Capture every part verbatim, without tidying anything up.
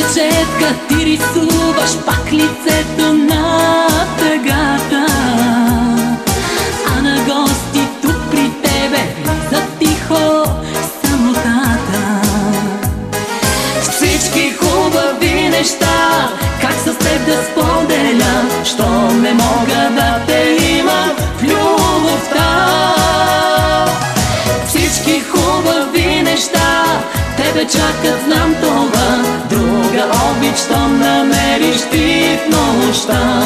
четка ти рисуваш пак лицето на тъгата, а на гости тук при тебе влиза тихо самотата. Всички хубави неща, как с теб да споделя, що не мога да те има в любовта. Всички хубави неща тебе чакат, знам това, друга обич, що намериш ти в нощта.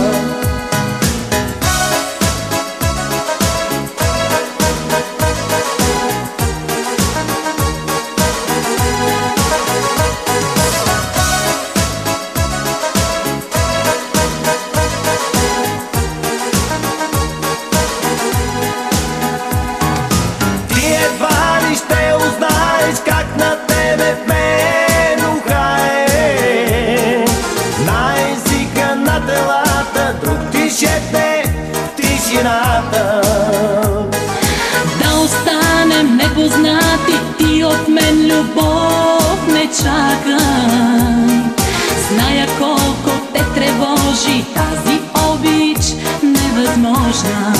Да останем непознати, ти от мен любов не чакай. Зная колко те тревожи тази обич невъзможна.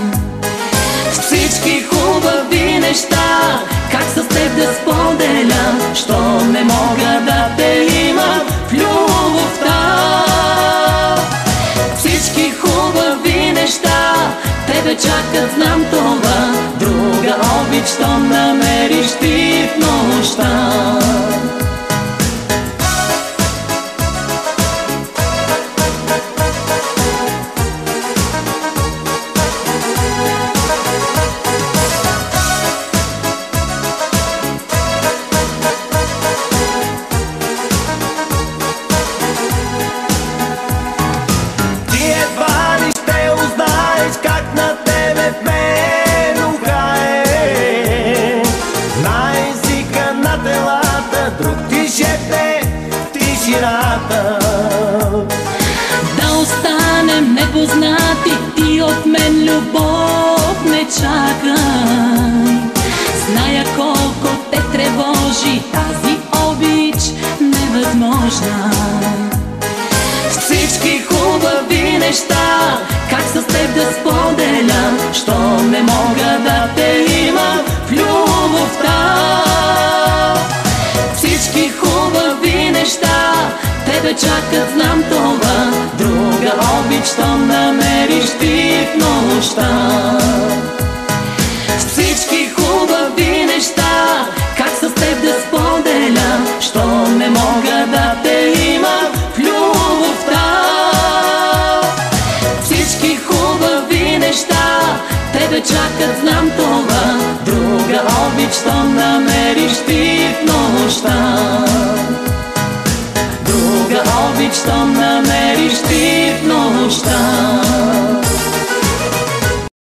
Всички хубави неща, как с теб да споделя, що не мога да те има в любовта. Всички хубави неща тебе чакат, знам това, друга обич, що намериш ти в нощта. Да останем непознати, ти от мен любов не чакай. Зная колко те тревожи тази обич невъзможна. Всички хубави неща, как с теб да споделя, що не мога да те има в любовта. Всички хубави неща тебе чакат, знам това, друга обич, що намериш ти в нощта. Всички хубави неща, как с теб да споделя, що не мога да те има в любовта. Всички хубави неща тебе чакат, знам това, друга обич, що намериш ти в нощта. Друга обич, що намериш ти в нощта.